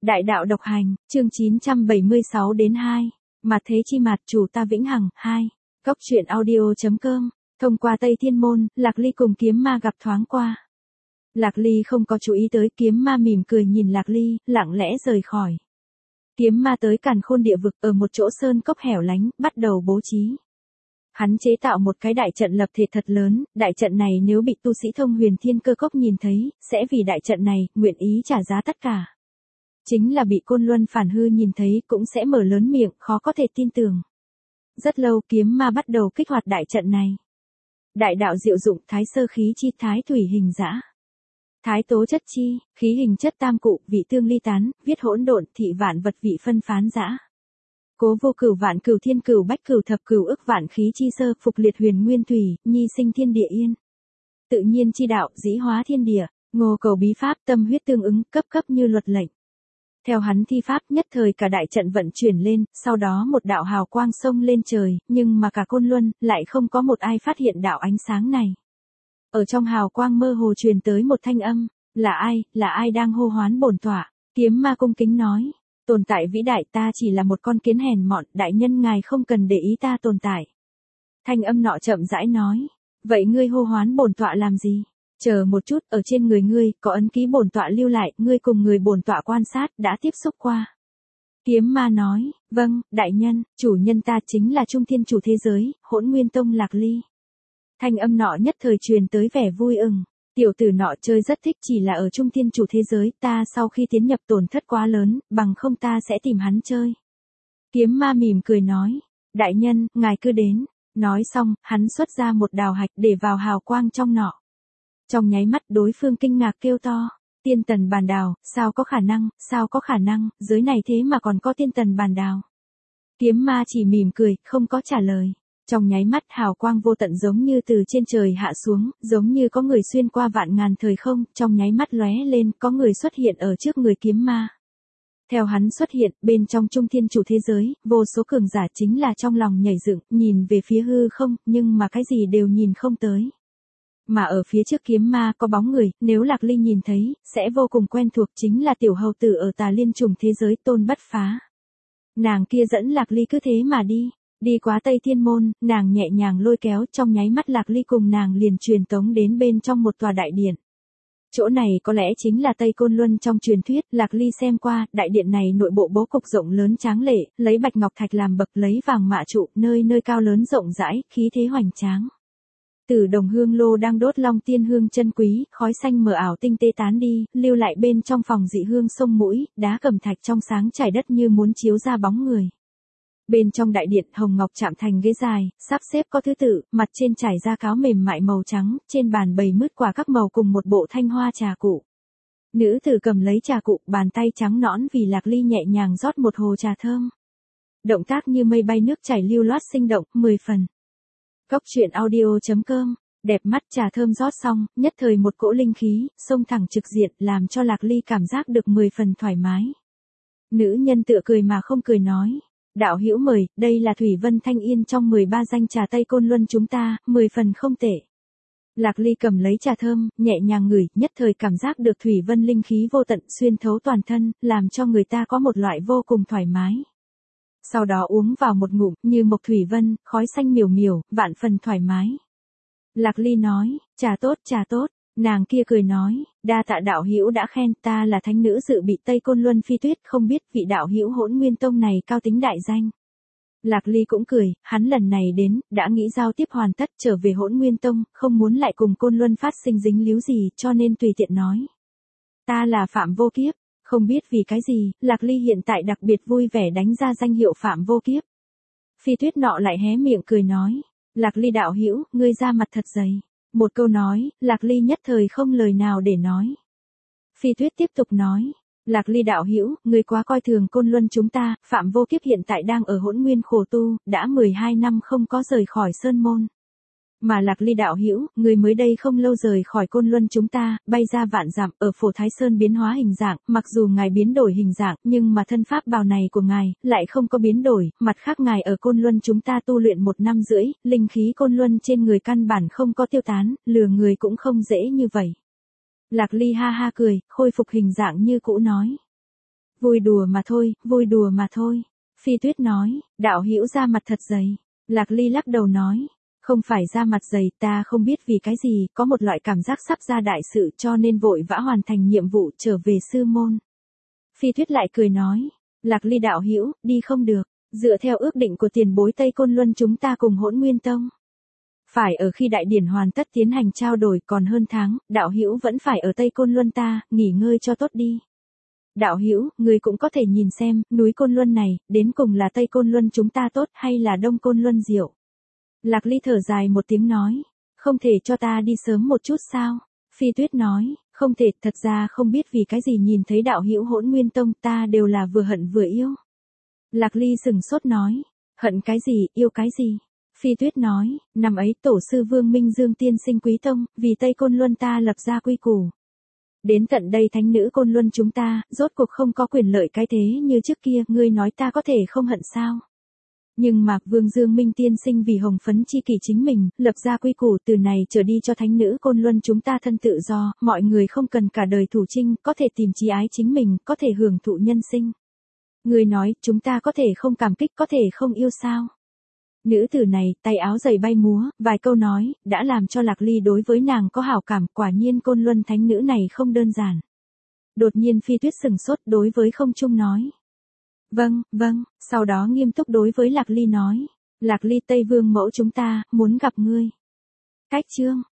Đại đạo độc hành, chương 976 đến 2. Mặt thế chi mặt chủ ta vĩnh hằng, 2. Góc truyện audio.com. Thông qua Tây Thiên Môn, Lạc Ly cùng kiếm ma gặp thoáng qua. Lạc Ly không có chú ý tới, kiếm ma mỉm cười nhìn Lạc Ly, lặng lẽ rời khỏi. Kiếm ma tới Càn Khôn địa vực ở một chỗ sơn cốc hẻo lánh, bắt đầu bố trí. Hắn chế tạo một cái đại trận lập thể thật lớn, đại trận này nếu bị tu sĩ thông huyền thiên cơ cốc nhìn thấy, sẽ vì đại trận này, nguyện ý trả giá tất cả. Chính là bị Côn Luân Phản Hư nhìn thấy cũng sẽ mở lớn miệng, khó có thể tin tưởng. Rất lâu kiếm ma bắt đầu kích hoạt đại trận này. Đại đạo diệu dụng thái sơ khí chi thái thủy hình dã. Thái tố chất chi, khí hình chất tam cụ, vị tương ly tán, viết hỗn độn, thị vạn vật vị phân phán dã. Cố vô cửu vạn cửu thiên cửu bách cửu thập cửu ức vạn khí chi sơ, phục liệt huyền nguyên thủy, nhi sinh thiên địa yên. Tự nhiên chi đạo, dĩ hóa thiên địa, ngô cầu bí pháp, tâm huyết tương ứng, cấp cấp như luật lệnh. Theo hắn thi pháp, nhất thời cả đại trận vận chuyển lên, sau đó một đạo hào quang xông lên trời, nhưng mà cả Côn Luân lại không có một ai phát hiện đạo ánh sáng này. Ở trong hào quang mơ hồ truyền tới một thanh âm, là ai đang hô hoán bổn tọa? Kiếm ma cung kính nói, tồn tại vĩ đại, ta chỉ là một con kiến hèn mọn, đại nhân ngài không cần để ý ta tồn tại. Thanh âm nọ chậm rãi nói, vậy ngươi hô hoán bổn tọa làm gì? Chờ một chút, ở trên người ngươi, có ấn ký bổn tọa lưu lại, ngươi cùng người bổn tọa quan sát, đã tiếp xúc qua. Kiếm ma nói, vâng, đại nhân, chủ nhân ta chính là Trung Thiên Chủ thế giới, Hỗn Nguyên Tông Lạc Ly. Thanh âm nọ nhất thời truyền tới vẻ vui ừng, tiểu tử nọ chơi rất thích, chỉ là ở Trung Thiên Chủ thế giới, ta sau khi tiến nhập tổn thất quá lớn, bằng không ta sẽ tìm hắn chơi. Kiếm ma mỉm cười nói, đại nhân, ngài cứ đến. Nói xong, hắn xuất ra một đào hạch để vào hào quang trong nọ. Trong nháy mắt đối phương kinh ngạc kêu to, tiên tần bàn đào, sao có khả năng, giới này thế mà còn có tiên tần bàn đào. Kiếm ma chỉ mỉm cười, không có trả lời. Trong nháy mắt hào quang vô tận giống như từ trên trời hạ xuống, giống như có người xuyên qua vạn ngàn thời không, trong nháy mắt lóe lên, có người xuất hiện ở trước người kiếm ma. Theo hắn xuất hiện, bên trong Trung Thiên Chủ thế giới, vô số cường giả chính là trong lòng nhảy dựng, nhìn về phía hư không, nhưng mà cái gì đều nhìn không tới. Mà ở phía trước kiếm ma có bóng người, nếu Lạc Ly nhìn thấy, sẽ vô cùng quen thuộc, chính là tiểu hầu tử ở Tà Liên Trùng thế giới Tôn Bất Phá. Nàng kia dẫn Lạc Ly cứ thế mà đi qua Tây Thiên Môn, nàng nhẹ nhàng lôi kéo, trong nháy mắt Lạc Ly cùng nàng liền truyền tống đến bên trong một tòa đại điện. Chỗ này có lẽ chính là Tây Côn Luân trong truyền thuyết, Lạc Ly xem qua, đại điện này nội bộ bố cục rộng lớn tráng lệ, lấy bạch ngọc thạch làm bậc, lấy vàng mạ trụ, nơi nơi cao lớn rộng rãi, khí thế hoành tráng. Từ đồng hương lô đang đốt long tiên hương chân quý, khói xanh mờ ảo tinh tế tán đi, lưu lại bên trong phòng dị hương sông mũi, đá cẩm thạch trong sáng trải đất như muốn chiếu ra bóng người. Bên trong đại điện hồng ngọc chạm thành ghế dài, sắp xếp có thứ tự, mặt trên trải da cáo mềm mại màu trắng, trên bàn bày mứt quả các màu cùng một bộ thanh hoa trà cụ. Nữ tử cầm lấy trà cụ, bàn tay trắng nõn vì Lạc Ly nhẹ nhàng rót một hồ trà thơm. Động tác như mây bay nước chảy lưu loát sinh động, 10 phần. Góc truyện audio.com, đẹp mắt trà thơm rót xong, nhất thời một cỗ linh khí, xông thẳng trực diện, làm cho Lạc Ly cảm giác được 10 phần thoải mái. Nữ nhân tựa cười mà không cười nói, đạo hữu mời, đây là Thủy Vân Thanh Yên trong 13 danh trà Tây Côn Luân chúng ta, 10 phần không tệ. Lạc Ly cầm lấy trà thơm, nhẹ nhàng ngửi, nhất thời cảm giác được Thủy Vân linh khí vô tận xuyên thấu toàn thân, làm cho người ta có một loại vô cùng thoải mái. Sau đó uống vào một ngụm, như mộc thủy vân, khói xanh miểu miểu, vạn phần thoải mái. Lạc Ly nói, trà tốt, nàng kia cười nói, đa tạ đạo hữu đã khen, ta là thánh nữ dự bị Tây Côn Luân Phi Tuyết, không biết vị đạo hữu Hỗn Nguyên Tông này cao tính đại danh. Lạc Ly cũng cười, hắn lần này đến, đã nghĩ giao tiếp hoàn tất trở về Hỗn Nguyên Tông, không muốn lại cùng Côn Luân phát sinh dính líu gì, cho nên tùy tiện nói. Ta là Phạm Vô Kiếp. Không biết vì cái gì, Lạc Ly hiện tại đặc biệt vui vẻ đánh ra danh hiệu Phạm Vô Kiếp. Phi Tuyết nọ lại hé miệng cười nói, Lạc Ly đạo hữu, ngươi ra mặt thật dày. Một câu nói, Lạc Ly nhất thời không lời nào để nói. Phi Tuyết tiếp tục nói, Lạc Ly đạo hữu, ngươi quá coi thường Côn Luân chúng ta, Phạm Vô Kiếp hiện tại đang ở Hỗn Nguyên khổ tu, đã 12 năm không có rời khỏi Sơn Môn. Mà Lạc Ly đạo hữu, người mới đây không lâu rời khỏi Côn Luân chúng ta, bay ra vạn dặm, ở Phổ Thái Sơn biến hóa hình dạng, mặc dù ngài biến đổi hình dạng, nhưng mà thân pháp bào này của ngài lại không có biến đổi, mặt khác ngài ở Côn Luân chúng ta tu luyện 1 năm rưỡi, linh khí Côn Luân trên người căn bản không có tiêu tán, lừa người cũng không dễ như vậy. Lạc Ly ha ha cười, khôi phục hình dạng như cũ nói. Vui đùa mà thôi, vui đùa mà thôi. Phi Tuyết nói, đạo hữu da mặt thật dày. Lạc Ly lắc đầu nói, không phải da mặt dày, ta không biết vì cái gì, có một loại cảm giác sắp ra đại sự cho nên vội vã hoàn thành nhiệm vụ trở về sư môn. Phi Tuyết lại cười nói, Lạc Ly đạo hữu, đi không được, dựa theo ước định của tiền bối Tây Côn Luân chúng ta cùng Hỗn Nguyên Tông. Phải ở khi đại điển hoàn tất tiến hành trao đổi còn hơn tháng, đạo hữu vẫn phải ở Tây Côn Luân ta, nghỉ ngơi cho tốt đi. Đạo hữu, người cũng có thể nhìn xem, núi Côn Luân này, đến cùng là Tây Côn Luân chúng ta tốt hay là Đông Côn Luân diệu. Lạc Ly thở dài một tiếng nói, không thể cho ta đi sớm một chút sao? Phi Tuyết nói, không thể, thật ra không biết vì cái gì nhìn thấy đạo hữu Hỗn Nguyên Tông ta đều là vừa hận vừa yêu. Lạc Ly sừng sốt nói, hận cái gì, yêu cái gì? Phi Tuyết nói, năm ấy tổ sư Vương Minh Dương tiên sinh quý tông, vì Tây Côn Luân ta lập ra quy củ. Đến tận đây thánh nữ Côn Luân chúng ta, rốt cuộc không có quyền lợi cái thế như trước kia, ngươi nói ta có thể không hận sao? Nhưng mà Vương Dương Minh tiên sinh vì hồng phấn chi kỷ chính mình, lập ra quy củ từ này trở đi cho thánh nữ Côn Luân chúng ta thân tự do, mọi người không cần cả đời thủ chinh, có thể tìm chí ái chính mình, có thể hưởng thụ nhân sinh. Ngươi nói, chúng ta có thể không cảm kích, có thể không yêu sao? Nữ tử này, tay áo giày bay múa, vài câu nói, đã làm cho Lạc Ly đối với nàng có hảo cảm, quả nhiên Côn Luân thánh nữ này không đơn giản. Đột nhiên Phi Tuyết sừng sốt đối với không trung nói. Vâng, vâng, sau đó nghiêm túc đối với Lạc Ly nói. Lạc Ly Tây Vương mẫu chúng ta, muốn gặp ngươi. Cách chương.